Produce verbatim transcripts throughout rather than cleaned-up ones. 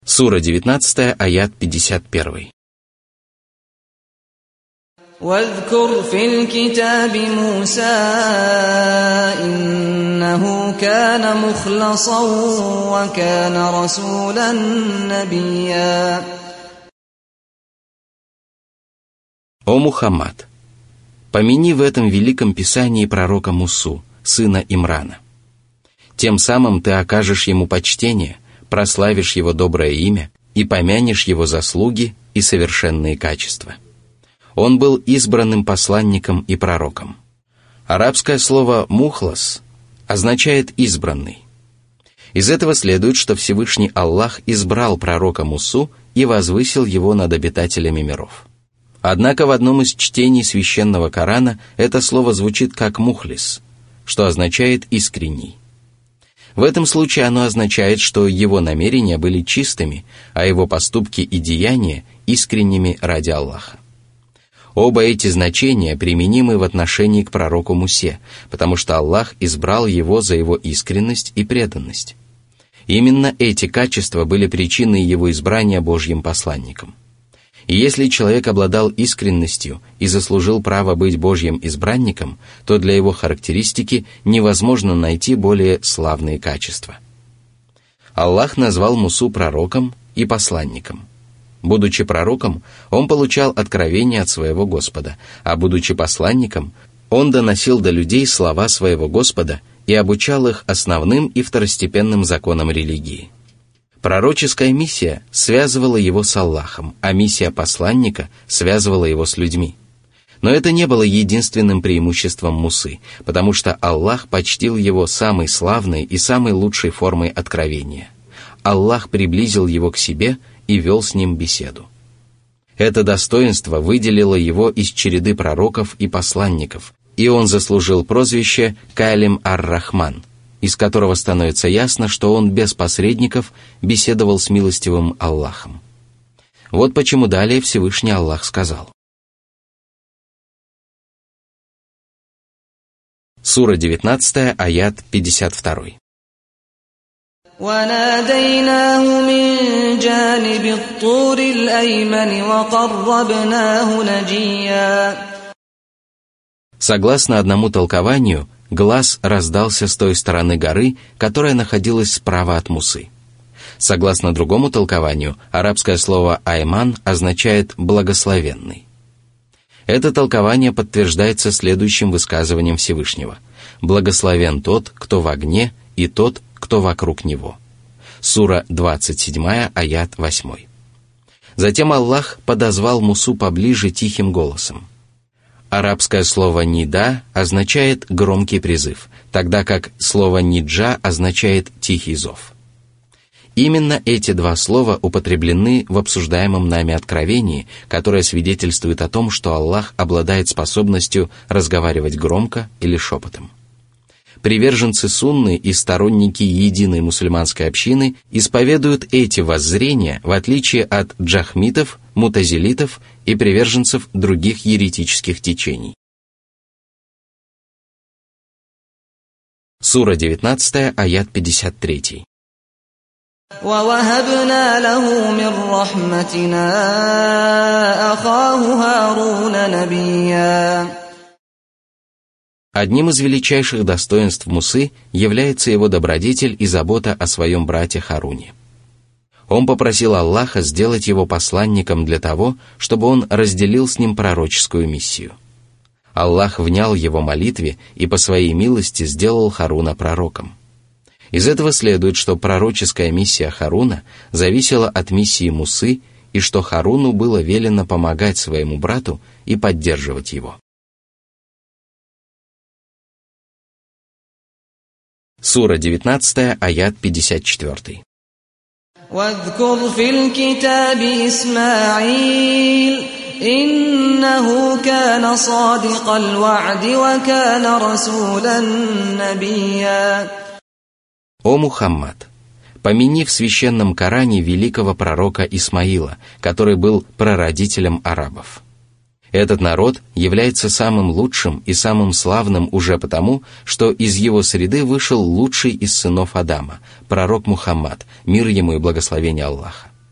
Сура девятнадцатая, аят пятьдесят один. واذكر في الكتاب موسى إنه كان مخلصا وكان رسولا نبيا. О Мухаммад, помяни в этом великом писании пророка Мусу, сына Имрана. Тем самым ты окажешь ему почтение, прославишь его доброе имя и помянешь его заслуги и совершенные качества. Он был избранным посланником и пророком. Арабское слово «мухлас» означает «избранный». Из этого следует, что Всевышний Аллах избрал пророка Мусу и возвысил его над обитателями миров. Однако в одном из чтений священного Корана это слово звучит как «мухлис», что означает «искренний». В этом случае оно означает, что его намерения были чистыми, а его поступки и деяния искренними ради Аллаха. Оба эти значения применимы в отношении к пророку Мусе, потому что Аллах избрал его за его искренность и преданность. Именно эти качества были причиной его избрания Божьим посланником. И если человек обладал искренностью и заслужил право быть Божьим избранником, то для его характеристики невозможно найти более славные качества. Аллах назвал Мусу пророком и посланником. Будучи пророком, он получал откровения от своего Господа, а будучи посланником, он доносил до людей слова своего Господа и обучал их основным и второстепенным законам религии. Пророческая миссия связывала его с Аллахом, а миссия посланника связывала его с людьми. Но это не было единственным преимуществом Мусы, потому что Аллах почтил его самой славной и самой лучшей формой откровения. Аллах приблизил его к себе и вел с ним беседу. Это достоинство выделило его из череды пророков и посланников, и он заслужил прозвище «Калим ар-Рахман», из которого становится ясно, что он без посредников беседовал с милостивым Аллахом. Вот почему далее Всевышний Аллах сказал. Сура девятнадцатая, аят пятьдесят два. وناديناه من جانب الطور الأيمن وقربناه نجيا. Согласно одному толкованию, глас раздался с той стороны горы, которая находилась справа от Мусы. Согласно другому толкованию, арабское слово «айман» означает «благословенный». Это толкование подтверждается следующим высказыванием Всевышнего: «Благословен тот, кто в огне, и тот, кто вокруг него». Сура двадцать седьмая, аят восьмой. Затем Аллах подозвал Мусу поближе тихим голосом. Арабское слово «нида» означает «громкий призыв», тогда как слово «ниджа» означает «тихий зов». Именно эти два слова употреблены в обсуждаемом нами откровении, которое свидетельствует о том, что Аллах обладает способностью разговаривать громко или шепотом. Приверженцы сунны и сторонники единой мусульманской общины исповедуют эти воззрения в отличие от джахмитов, мутазилитов и приверженцев других еретических течений. Сура девятнадцатая, аят пятьдесят три. وَوَهَبْنَا لَهُ مِنْ رَحْمَتِنَا أَخَاهُ هَارُونَ نَبِيًّا. Одним из величайших достоинств Мусы является его добродетель и забота о своем брате Харуне. Он попросил Аллаха сделать его посланником для того, чтобы он разделил с ним пророческую миссию. Аллах внял его молитве и по своей милости сделал Харуна пророком. Из этого следует, что пророческая миссия Харуна зависела от миссии Мусы и что Харуну было велено помогать своему брату и поддерживать его. Сура девятнадцатая, аят пятьдесят четыре. واذكر في الكتاب إسماعيل إنه كان صادق الوعد وكان رسولا نبيا. О Мухаммад, помяни в священном Коране великого пророка Исмаила, который был прародителем арабов. Этот народ является самым лучшим и самым славным уже потому, что из его среды вышел лучший из сынов Адама, пророк Мухаммад, мир ему и благословение Аллаха.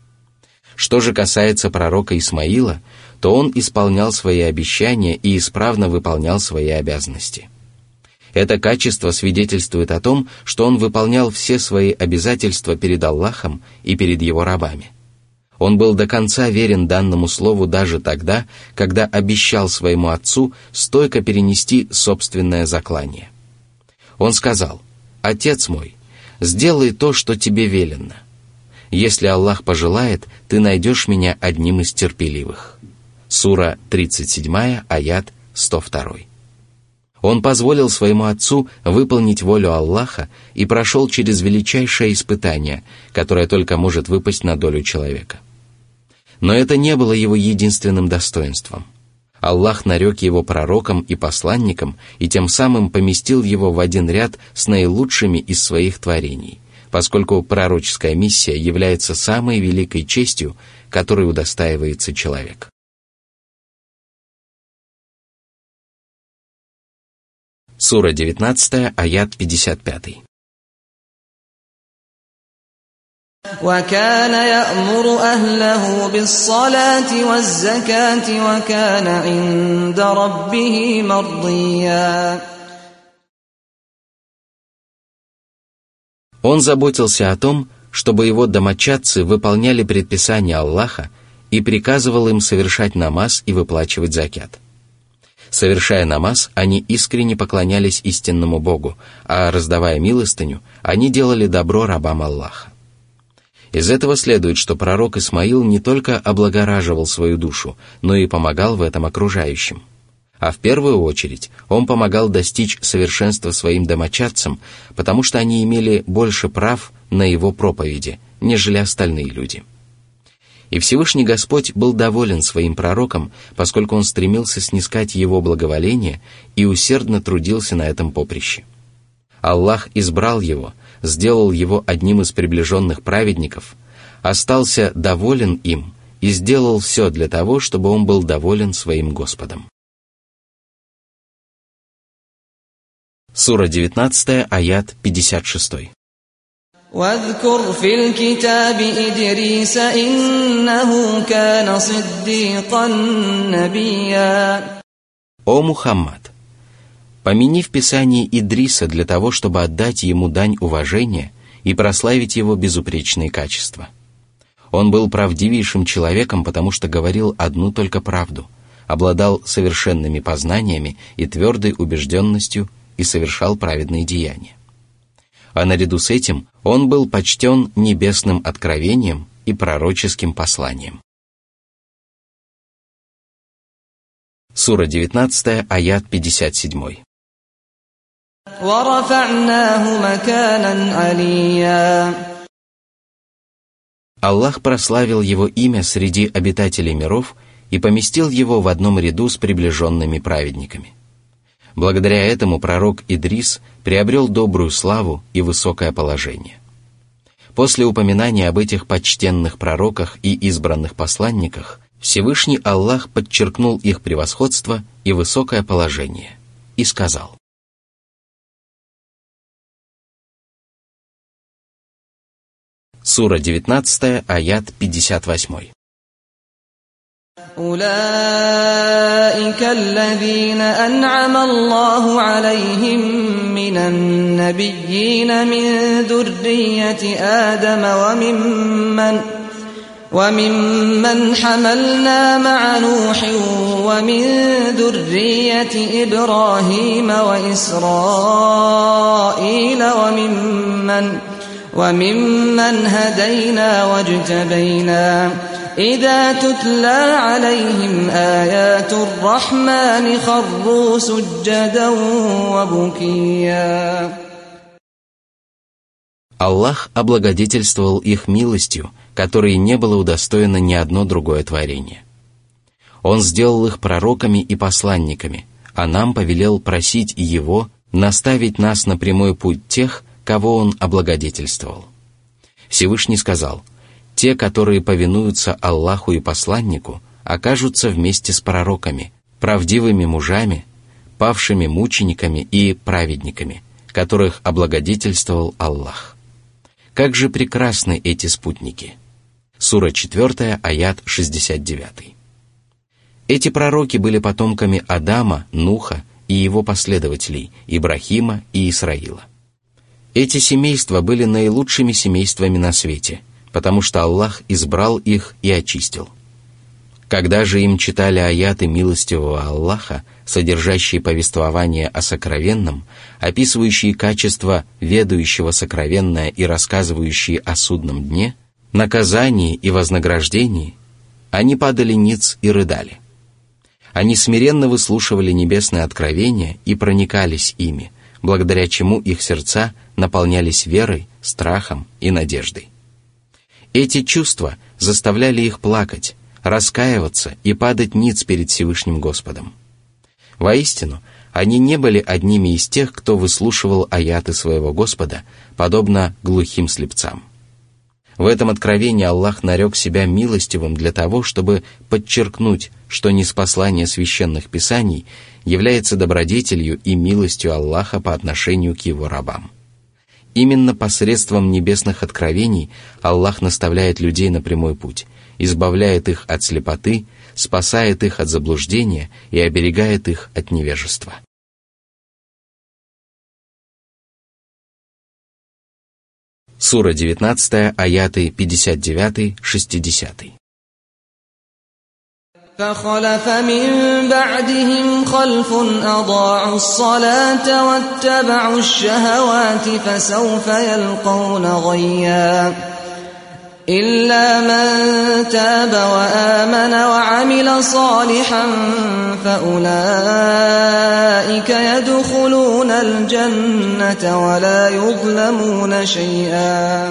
Что же касается пророка Исмаила, то он исполнял свои обещания и исправно выполнял свои обязанности. Это качество свидетельствует о том, что он выполнял все свои обязательства перед Аллахом и перед его рабами. Он был до конца верен данному слову даже тогда, когда обещал своему отцу стойко перенести собственное заклание. Он сказал: «Отец мой, сделай то, что тебе велено. Если Аллах пожелает, ты найдешь меня одним из терпеливых». Сура тридцать семь, аят сто два. Он позволил своему отцу выполнить волю Аллаха и прошел через величайшее испытание, которое только может выпасть на долю человека. Но это не было его единственным достоинством. Аллах нарек его пророком и посланником и тем самым поместил его в один ряд с наилучшими из своих творений, поскольку пророческая миссия является самой великой честью, которой удостаивается человек. Сура девятнадцать, аят пятьдесят пять. وَكَانَ يَأْمُرُ أَهْلَهُ بِالصَّلَاةِ وَالزَّكَاةِ وَكَانَ عِندَ رَبِّهِ مَرْضِيًّا. Он заботился о том, чтобы его домочадцы выполняли предписания Аллаха и приказывал им совершать намаз и выплачивать закят. Совершая намаз, они искренне поклонялись истинному Богу, а раздавая милостыню, они делали добро рабам Аллаха. Из этого следует, что пророк Исмаил не только облагораживал свою душу, но и помогал в этом окружающим. А в первую очередь он помогал достичь совершенства своим домочадцам, потому что они имели больше прав на его проповеди, нежели остальные люди. И Всевышний Господь был доволен своим пророком, поскольку он стремился снискать его благоволение и усердно трудился на этом поприще. Аллах избрал его, сделал его одним из приближенных праведников, остался доволен им и сделал все для того, чтобы он был доволен своим Господом. Сура девятнадцать, аят пятьдесят шесть. وَاذْكُرْ فِي الْكِتَابِ إِدْرِيسَ إِنَّهُ كَانَ صِدِّيقًا نَبِيًّا. О Мухаммад! Помяни в Писании Идриса для того, чтобы отдать ему дань уважения и прославить его безупречные качества. Он был правдивейшим человеком, потому что говорил одну только правду, обладал совершенными познаниями и твердой убежденностью и совершал праведные деяния. А наряду с этим он был почтен небесным откровением и пророческим посланием. Сура девятнадцать, аят пятьдесят семь. وَرَفَعْنَاهُ مَكَانًا عَلِيًّا. Аллах прославил его имя среди обитателей миров и поместил его в одном ряду с приближенными праведниками. Благодаря этому пророк Идрис приобрел добрую славу и высокое положение. После упоминания об этих почтенных пророках и избранных посланниках, Всевышний Аллах подчеркнул их превосходство и высокое положение и сказал: Сура девятнадцать, аят пятьдесят восемь. أولئك الذين أنعم الله عليهم من النبيين من ذرية آدم وممن وممن حملنا مع نوح ومن ذرية إبراهيم وإسرائيل وممن وممن هدينا واجتبينا إذا تتلى عليهم آيات الرحمن خروا سجدا وبكيا. Аллах облагодетельствовал их милостью, которой не было удостоено ни одно другое творение. Он сделал их пророками и посланниками, а нам повелел просить Его наставить нас на прямой путь тех, кого Он облагодетельствовал. Всевышний сказал: «Те, которые повинуются Аллаху и посланнику, окажутся вместе с пророками, правдивыми мужами, павшими мучениками и праведниками, которых облагодетельствовал Аллах». Как же прекрасны эти спутники! Сура четыре, аят шестьдесят девять. Эти пророки были потомками Адама, Нуха и его последователей, Ибрахима и Исраила. Эти семейства были наилучшими семействами на свете, потому что Аллах избрал их и очистил. Когда же им читали аяты милостивого Аллаха, содержащие повествование о сокровенном, описывающие качества ведающего сокровенное и рассказывающие о судном дне, наказании и вознаграждении, они падали ниц и рыдали. Они смиренно выслушивали небесные откровения и проникались ими, благодаря чему их сердца наполнялись верой, страхом и надеждой. Эти чувства заставляли их плакать, раскаиваться и падать ниц перед Всевышним Господом. Воистину, они не были одними из тех, кто выслушивал аяты своего Господа, подобно глухим слепцам. В этом откровении Аллах нарек себя милостивым для того, чтобы подчеркнуть, что ниспослание священных писаний является добродетелью и милостью Аллаха по отношению к его рабам. Именно посредством небесных откровений Аллах наставляет людей на прямой путь, избавляет их от слепоты, спасает их от заблуждения и оберегает их от невежества. Сура девятнадцать, аяты пятьдесят девять шестьдесят. فخلف من بعدهم خلف أضاعوا الصلاة واتبعوا الشهوات فسوف يلقون غيا إلا من تاب وآمن وعمل صالحا فأولئك يدخلون الجنة ولا يظلمون شيئا.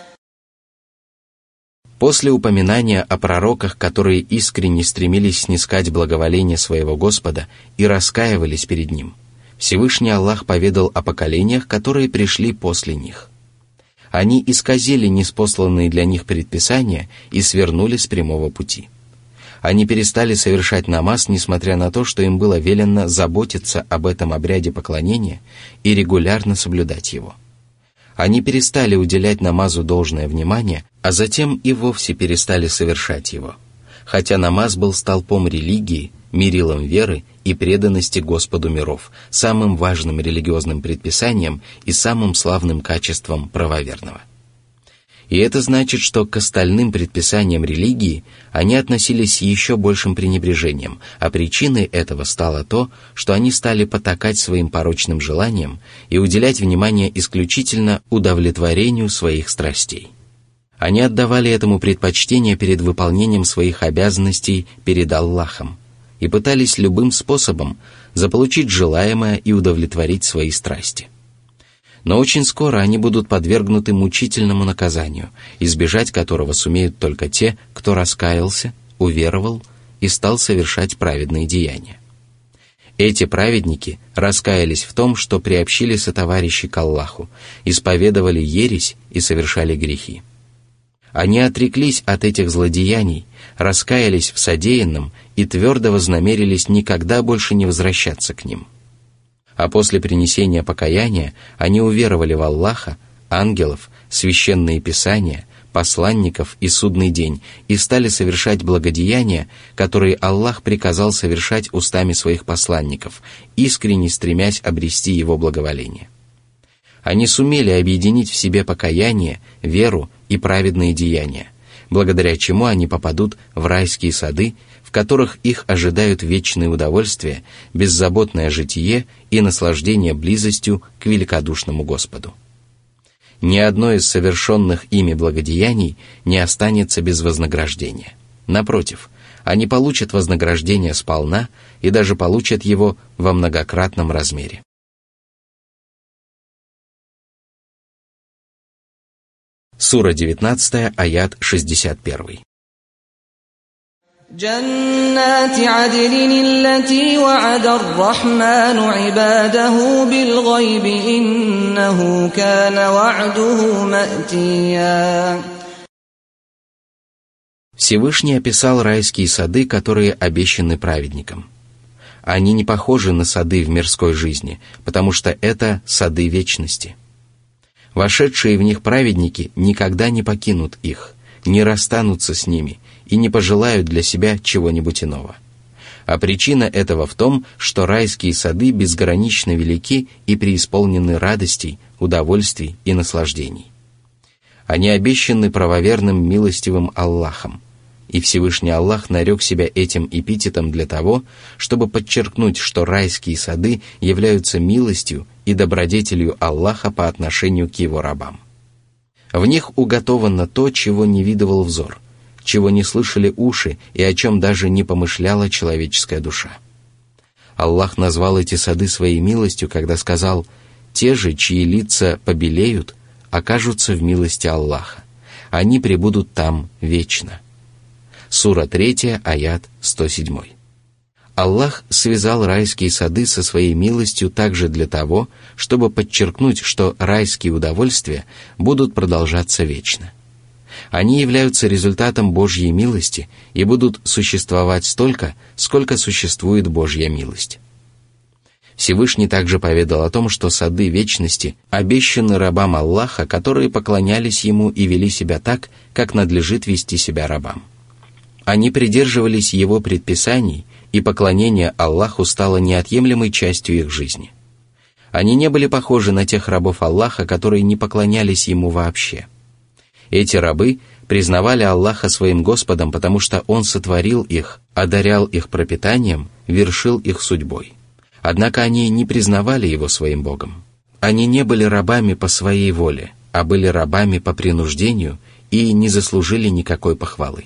После упоминания о пророках, которые искренне стремились снискать благоволение своего Господа и раскаивались перед Ним, Всевышний Аллах поведал о поколениях, которые пришли после них. Они исказили ниспосланные для них предписания и свернули с прямого пути. Они перестали совершать намаз, несмотря на то, что им было велено заботиться об этом обряде поклонения и регулярно соблюдать его. Они перестали уделять намазу должное внимание, а затем и вовсе перестали совершать его, хотя намаз был столпом религии, мерилом веры и преданности Господу миров, самым важным религиозным предписанием и самым славным качеством правоверного. И это значит, что к остальным предписаниям религии они относились с еще большим пренебрежением, а причиной этого стало то, что они стали потакать своим порочным желаниям и уделять внимание исключительно удовлетворению своих страстей. Они отдавали этому предпочтение перед выполнением своих обязанностей перед Аллахом и пытались любым способом заполучить желаемое и удовлетворить свои страсти. Но очень скоро они будут подвергнуты мучительному наказанию, избежать которого сумеют только те, кто раскаялся, уверовал и стал совершать праведные деяния. Эти праведники раскаялись в том, что приобщили сотоварищей к Аллаху, исповедовали ересь и совершали грехи. Они отреклись от этих злодеяний, раскаялись в содеянном и твердо вознамерились никогда больше не возвращаться к ним. А после принесения покаяния они уверовали в Аллаха, ангелов, священные писания, посланников и судный день и стали совершать благодеяния, которые Аллах приказал совершать устами своих посланников, искренне стремясь обрести Его благоволение. Они сумели объединить в себе покаяние, веру и праведные деяния, благодаря чему они попадут в райские сады, в которых их ожидают вечные удовольствия, беззаботное житие и наслаждение близостью к великодушному Господу. Ни одно из совершенных ими благодеяний не останется без вознаграждения. Напротив, они получат вознаграждение сполна и даже получат его во многократном размере. Сура девятнадцать, аят шестьдесят один. جنات عدن التي وعد الرحمن عباده بالغيب إنه كان وعده مأتيا. Всевышний описал райские сады, которые обещаны праведникам. Они не похожи на сады в мирской жизни, потому что это сады вечности. Вошедшие в них праведники никогда не покинут их, не расстанутся с ними и не пожелают для себя чего-нибудь иного. А причина этого в том, что райские сады безгранично велики и преисполнены радостей, удовольствий и наслаждений. Они обещаны правоверным милостивым Аллахом, и Всевышний Аллах нарек себя этим эпитетом для того, чтобы подчеркнуть, что райские сады являются милостью и добродетелью Аллаха по отношению к его рабам. В них уготовано то, чего не видывал взор, чего не слышали уши и о чем даже не помышляла человеческая душа. Аллах назвал эти сады своей милостью, когда сказал: «Те же, чьи лица побелеют, окажутся в милости Аллаха. Они пребудут там вечно». Сура третья, аят сто семь. Аллах связал райские сады со своей милостью также для того, чтобы подчеркнуть, что райские удовольствия будут продолжаться вечно. Они являются результатом Божьей милости и будут существовать столько, сколько существует Божья милость. Всевышний также поведал о том, что сады вечности обещаны рабам Аллаха, которые поклонялись Ему и вели себя так, как надлежит вести себя рабам. Они придерживались Его предписаний, и поклонение Аллаху стало неотъемлемой частью их жизни. Они не были похожи на тех рабов Аллаха, которые не поклонялись Ему вообще. Эти рабы признавали Аллаха своим Господом, потому что Он сотворил их, одарял их пропитанием, вершил их судьбой. Однако они не признавали Его своим Богом. Они не были рабами по своей воле, а были рабами по принуждению и не заслужили никакой похвалы.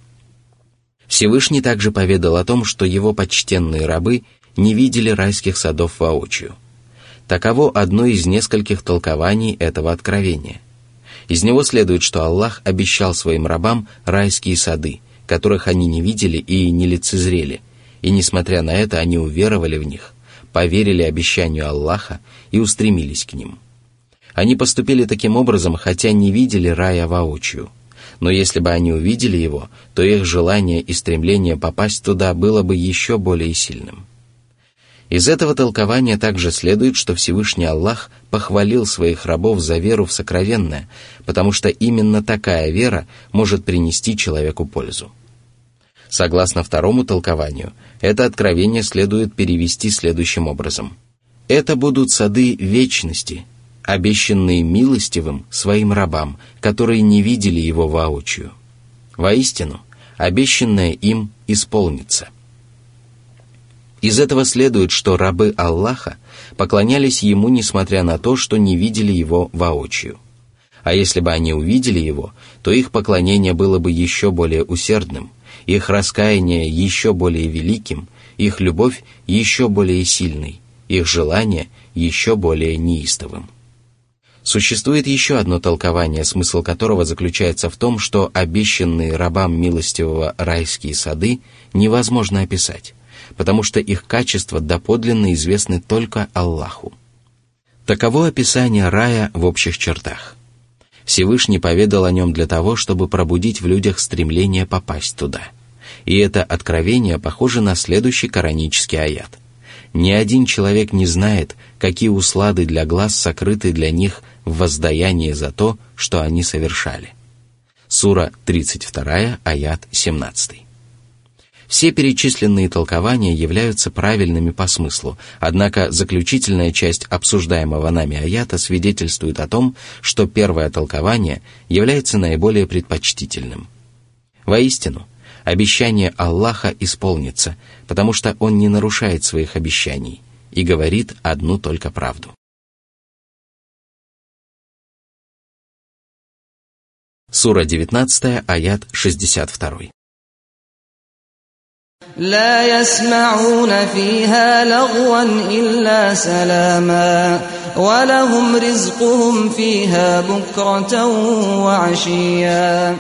Всевышний также поведал о том, что Его почтенные рабы не видели райских садов воочию. Таково одно из нескольких толкований этого откровения. Из него следует, что Аллах обещал своим рабам райские сады, которых они не видели и не лицезрели, и, несмотря на это, они уверовали в них, поверили обещанию Аллаха и устремились к ним. Они поступили таким образом, хотя не видели рая воочию. Но если бы они увидели его, то их желание и стремление попасть туда было бы еще более сильным. Из этого толкования также следует, что Всевышний Аллах похвалил своих рабов за веру в сокровенное, потому что именно такая вера может принести человеку пользу. Согласно второму толкованию, это откровение следует перевести следующим образом. Это будут сады вечности, обещанные милостивым своим рабам, которые не видели его воочию. Воистину, обещанное им исполнится. Из этого следует, что рабы Аллаха поклонялись Ему, несмотря на то, что не видели Его воочию. А если бы они увидели Его, то их поклонение было бы еще более усердным, их раскаяние еще более великим, их любовь еще более сильной, их желание еще более неистовым. Существует еще одно толкование, смысл которого заключается в том, что обещанные рабам милостивого райские сады невозможно описать, потому что их качества доподлинно известны только Аллаху. Таково описание рая в общих чертах. Всевышний поведал о нем для того, чтобы пробудить в людях стремление попасть туда. И это откровение похоже на следующий коранический аят. Ни один человек не знает, какие услады для глаз сокрыты для них в воздаянии за то, что они совершали. Сура тридцать два, аят семнадцать. Все перечисленные толкования являются правильными по смыслу, однако заключительная часть обсуждаемого нами аята свидетельствует о том, что первое толкование является наиболее предпочтительным. Воистину, обещание Аллаха исполнится, потому что Он не нарушает своих обещаний и говорит одну только правду. Сура девятнадцать, аят шестьдесят два. لا يسمعون فيها لغوا إلا سلاما ولهم رزقهم فيها بكرة وعشيا.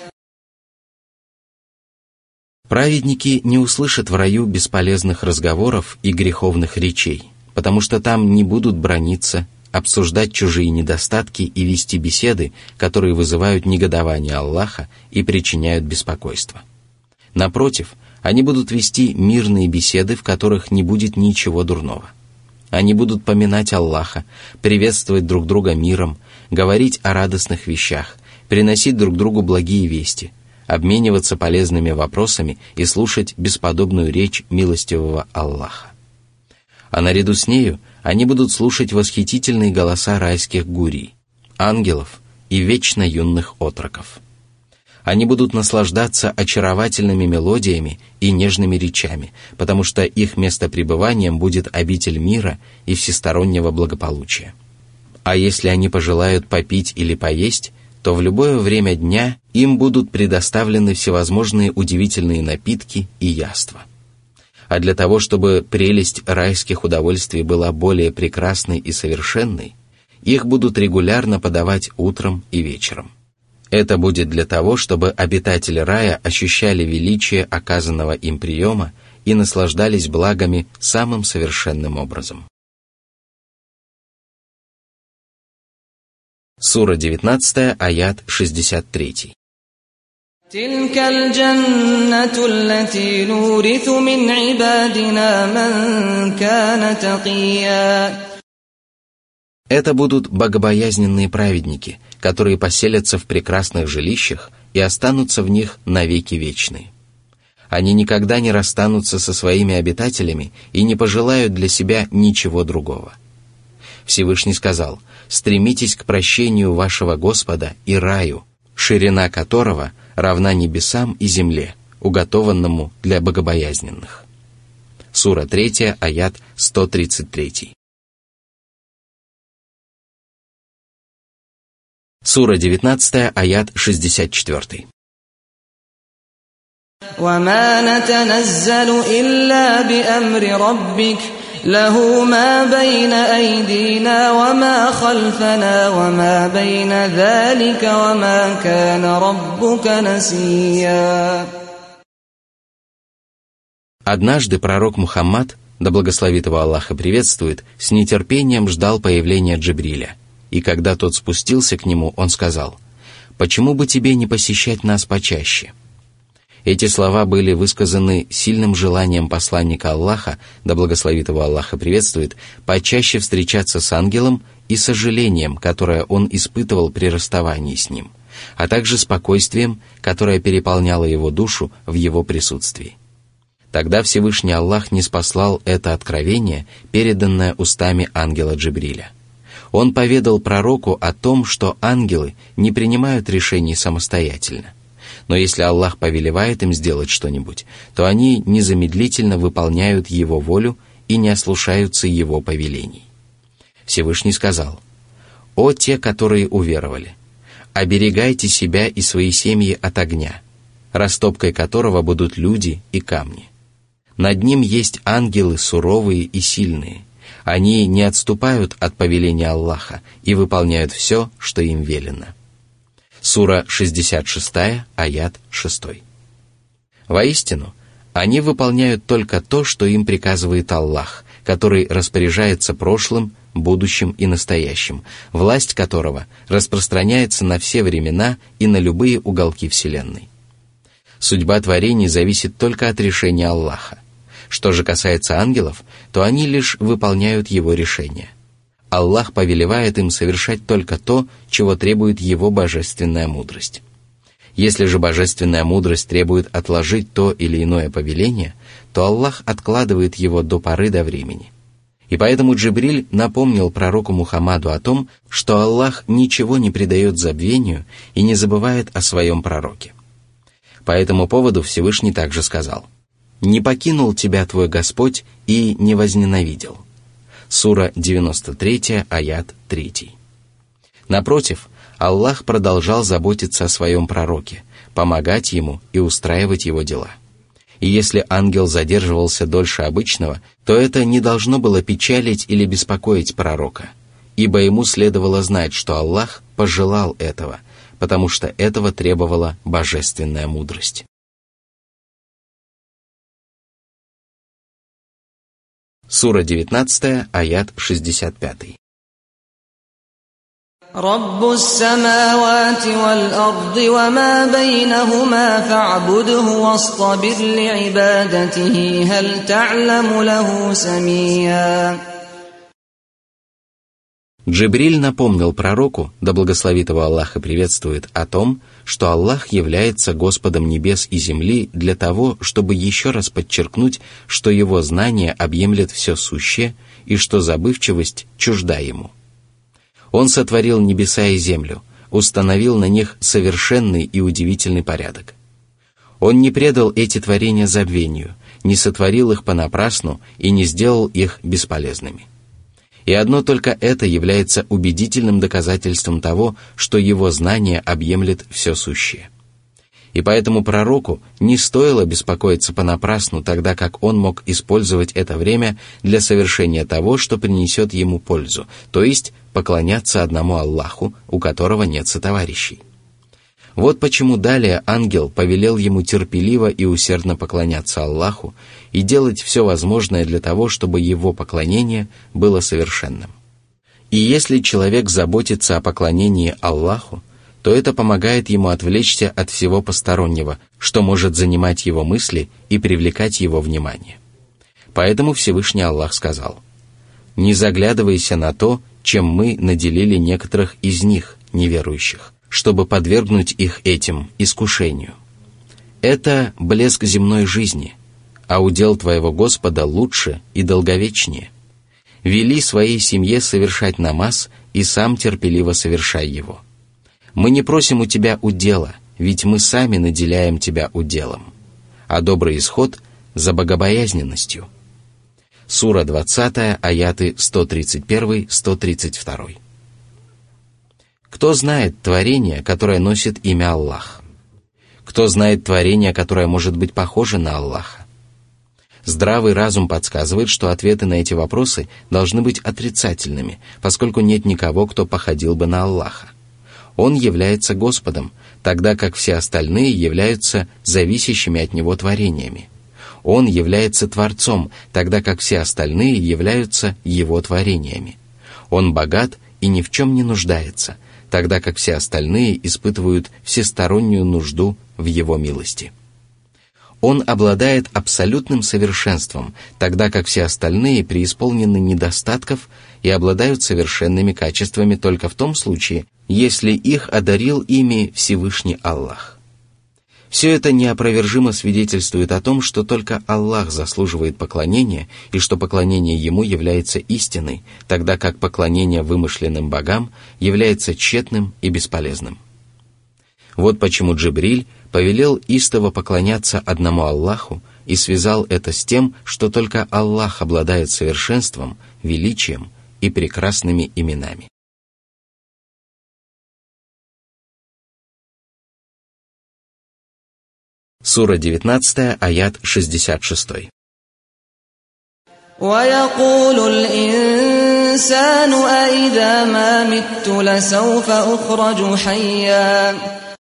Праведники не услышат в раю бесполезных разговоров и греховных речей, потому что там не будут браниться, обсуждать чужие недостатки и вести беседы, которые вызывают негодование Аллаха и причиняют беспокойство. Напротив, они будут вести мирные беседы, в которых не будет ничего дурного. Они будут поминать Аллаха, приветствовать друг друга миром, говорить о радостных вещах, приносить друг другу благие вести, обмениваться полезными вопросами и слушать бесподобную речь милостивого Аллаха. А наряду с нею они будут слушать восхитительные голоса райских гурий, ангелов и вечно юных отроков. Они будут наслаждаться очаровательными мелодиями и нежными речами, потому что их местопребыванием будет обитель мира и всестороннего благополучия. А если они пожелают попить или поесть, то в любое время дня им будут предоставлены всевозможные удивительные напитки и яства. А для того, чтобы прелесть райских удовольствий была более прекрасной и совершенной, их будут регулярно подавать утром и вечером. Это будет для того, чтобы обитатели рая ощущали величие оказанного им приема и наслаждались благами самым совершенным образом. Сура девятнадцатая, аят шестьдесят три. تلك الجنة التي نورث من عبادنا من كان تقيا. Это будут богобоязненные праведники, которые поселятся в прекрасных жилищах и останутся в них навеки вечные. Они никогда не расстанутся со своими обитателями и не пожелают для себя ничего другого. Всевышний сказал: «Стремитесь к прощению вашего Господа и раю, ширина которого равна небесам и земле, уготованному для богобоязненных». Сура третья, аят сто тридцать три. Сура девятнадцатая, аят шестьдесят четыре. وَمَا نَتَنَزَّلُ إِلَّا بِأَمْرِ رَبِّكَ لَهُ مَا بَيْنَ أَيْدِينَا وَمَا خَلْفَنَا وَمَا بَيْنَ ذَلِكَ وَمَا كَانَ رَبُّكَ نَسِيًّا. Однажды пророк Мухаммад, да благословит его Аллах и приветствует, с нетерпением ждал появления Джибриля. И когда тот спустился к нему, он сказал: «Почему бы тебе не посещать нас почаще?» Эти слова были высказаны сильным желанием посланника Аллаха, да благословит его Аллах и приветствует, почаще встречаться с ангелом и сожалением, которое он испытывал при расставании с ним, а также спокойствием, которое переполняло его душу в его присутствии. Тогда Всевышний Аллах ниспослал это откровение, переданное устами ангела Джибриля. Он поведал пророку о том, что ангелы не принимают решений самостоятельно. Но если Аллах повелевает им сделать что-нибудь, то они незамедлительно выполняют Его волю и не ослушаются Его повелений. Всевышний сказал: «О те, которые уверовали, оберегайте себя и свои семьи от огня, растопкой которого будут люди и камни. Над ним есть ангелы суровые и сильные. Они не отступают от повеления Аллаха и выполняют все, что им велено». Сура шестьдесят шестая, аят шесть. Воистину, они выполняют только то, что им приказывает Аллах, который распоряжается прошлым, будущим и настоящим, власть которого распространяется на все времена и на любые уголки Вселенной. Судьба творений зависит только от решения Аллаха. Что же касается ангелов, то они лишь выполняют Его решения. Аллах повелевает им совершать только то, чего требует Его божественная мудрость. Если же божественная мудрость требует отложить то или иное повеление, то Аллах откладывает его до поры до времени. И поэтому Джибриль напомнил пророку Мухаммаду о том, что Аллах ничего не предает забвению и не забывает о своем пророке. По этому поводу Всевышний также сказал: «Не покинул тебя твой Господь и не возненавидел». Сура девяносто третья, аят три. Напротив, Аллах продолжал заботиться о своем пророке, помогать ему и устраивать его дела. И если ангел задерживался дольше обычного, то это не должно было печалить или беспокоить пророка, ибо ему следовало знать, что Аллах пожелал этого, потому что этого требовала божественная мудрость. Сура девятнадцатая, аят шестьдесят пять. رب السماوات والأرض وما بينهما فاعبده واصطبر لعبادته هل تعلم له سميا. Джибриль напомнил пророку, да благословит его Аллах и приветствует, о том, что Аллах является Господом небес и земли для того, чтобы еще раз подчеркнуть, что его знание объемлет все сущее и что забывчивость чужда ему. Он сотворил небеса и землю, установил на них совершенный и удивительный порядок. Он не предал эти творения забвению, не сотворил их понапрасну и не сделал их бесполезными. И одно только это является убедительным доказательством того, что его знание объемлет все сущее. И поэтому пророку не стоило беспокоиться понапрасну, тогда как он мог использовать это время для совершения того, что принесет ему пользу, то есть поклоняться одному Аллаху, у которого нет сотоварищей. Вот почему далее ангел повелел ему терпеливо и усердно поклоняться Аллаху и делать все возможное для того, чтобы его поклонение было совершенным. И если человек заботится о поклонении Аллаху, то это помогает ему отвлечься от всего постороннего, что может занимать его мысли и привлекать его внимание. Поэтому Всевышний Аллах сказал: «Не заглядывайся на то, чем мы наделили некоторых из них, неверующих, чтобы подвергнуть их этим искушению. Это блеск земной жизни, а удел твоего Господа лучше и долговечнее. Вели своей семье совершать намаз и сам терпеливо совершай его. Мы не просим у тебя удела, ведь мы сами наделяем тебя уделом, а добрый исход за богобоязненностью». Сура двадцатая, аяты сто тридцать один - сто тридцать два. Кто знает творение, которое носит имя Аллах? Кто знает творение, которое может быть похоже на Аллаха? Здравый разум подсказывает, что ответы на эти вопросы должны быть отрицательными, поскольку нет никого, кто походил бы на Аллаха. Он является Господом, тогда как все остальные являются зависящими от Него творениями. Он является Творцом, тогда как все остальные являются Его творениями. Он богат и ни в чем не нуждается, тогда как все остальные испытывают всестороннюю нужду в Его милости. Он обладает абсолютным совершенством, тогда как все остальные преисполнены недостатков и обладают совершенными качествами только в том случае, если их одарил ими Всевышний Аллах. Все это неопровержимо свидетельствует о том, что только Аллах заслуживает поклонения и что поклонение Ему является истиной, тогда как поклонение вымышленным богам является тщетным и бесполезным. Вот почему Джибриль повелел истово поклоняться одному Аллаху и связал это с тем, что только Аллах обладает совершенством, величием и прекрасными именами. Сура девятнадцатая, аят шестьдесят шесть. وَيَقُولُ الْإِنسَانُ أَإِذَا مَا مِتُّ لَسَوْفَ أُخْرَجُ حَيًّا.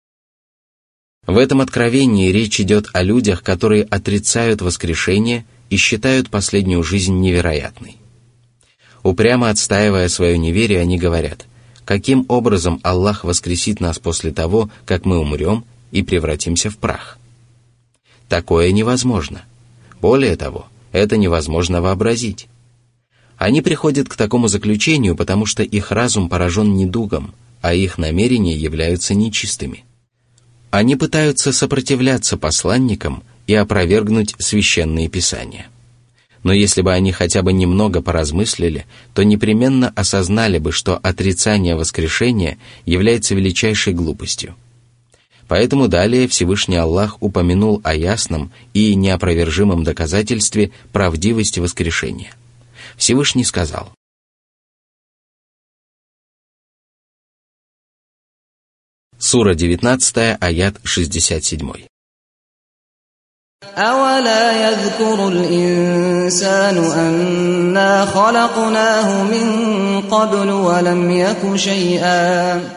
В этом откровении речь идет о людях, которые отрицают воскрешение и считают последнюю жизнь невероятной. Упрямо отстаивая свое неверие, они говорят: каким образом Аллах воскресит нас после того, как мы умрем и превратимся в прах? Такое невозможно. Более того, это невозможно вообразить. Они приходят к такому заключению, потому что их разум поражен недугом, а их намерения являются нечистыми. Они пытаются сопротивляться посланникам и опровергнуть священные писания. Но если бы они хотя бы немного поразмыслили, то непременно осознали бы, что отрицание воскрешения является величайшей глупостью. Поэтому далее Всевышний Аллах упомянул о ясном и неопровержимом доказательстве правдивости воскрешения. Всевышний сказал: Сура девятнадцатая, аят шестьдесят семь. أَوَلَا يَذْكُرُ الْإِنسَانُ أَنَّا خَلَقْنَاهُ مِنْ قَبْلُ وَلَمْ يَكُ شَيْئًا.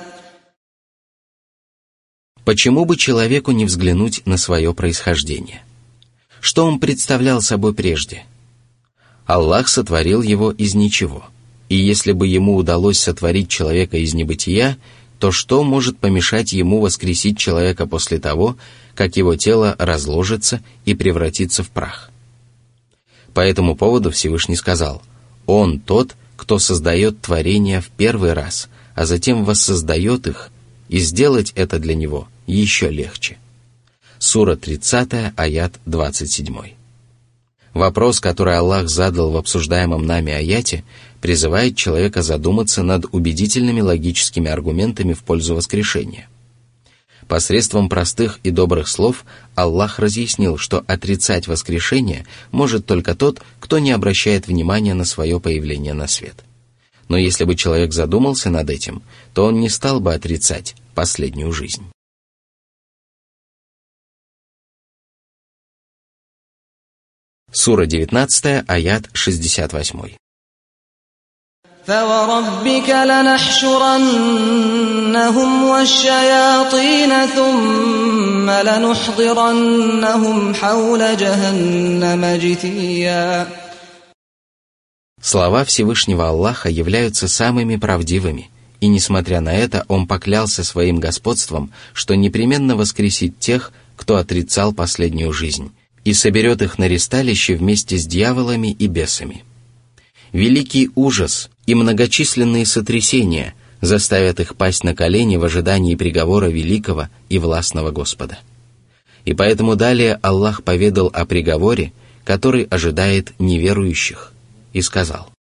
Почему бы человеку не взглянуть на свое происхождение? Что он представлял собой прежде? Аллах сотворил его из ничего, и если бы ему удалось сотворить человека из небытия, то что может помешать ему воскресить человека после того, как его тело разложится и превратится в прах? По этому поводу Всевышний сказал: «Он тот, кто кто создает творения в первый раз, а затем воссоздает их, и сделать это для него еще легче. Сура тридцатая, аят двадцать семь. Вопрос, который Аллах задал в обсуждаемом нами аяте, призывает человека задуматься над убедительными логическими аргументами в пользу воскрешения. Посредством простых и добрых слов Аллах разъяснил, что отрицать воскрешение может только тот, кто не обращает внимания на свое появление на свет. Но если бы человек задумался над этим, то он не стал бы отрицать последнюю жизнь. Сура девятнадцатая, аят шестьдесят восемь. فَوَرَبِّكَ لَنَحْشُرَنَّهُمْ وَالشَّيَاطِينَ ثُمَّ لَنُحْضِرَنَّهُمْ حَوْلَ جَهَنَّمَ جِثِيًّا. Слова Всевышнего Аллаха являются самыми правдивыми, и, несмотря на это, Он поклялся своим господством, что непременно воскресит тех, кто отрицал последнюю жизнь, и соберет их на ристалище вместе с дьяволами и бесами. Великий ужас и многочисленные сотрясения заставят их пасть на колени в ожидании приговора великого и властного Господа. И поэтому далее Аллах поведал о приговоре, который ожидает неверующих, и сказал: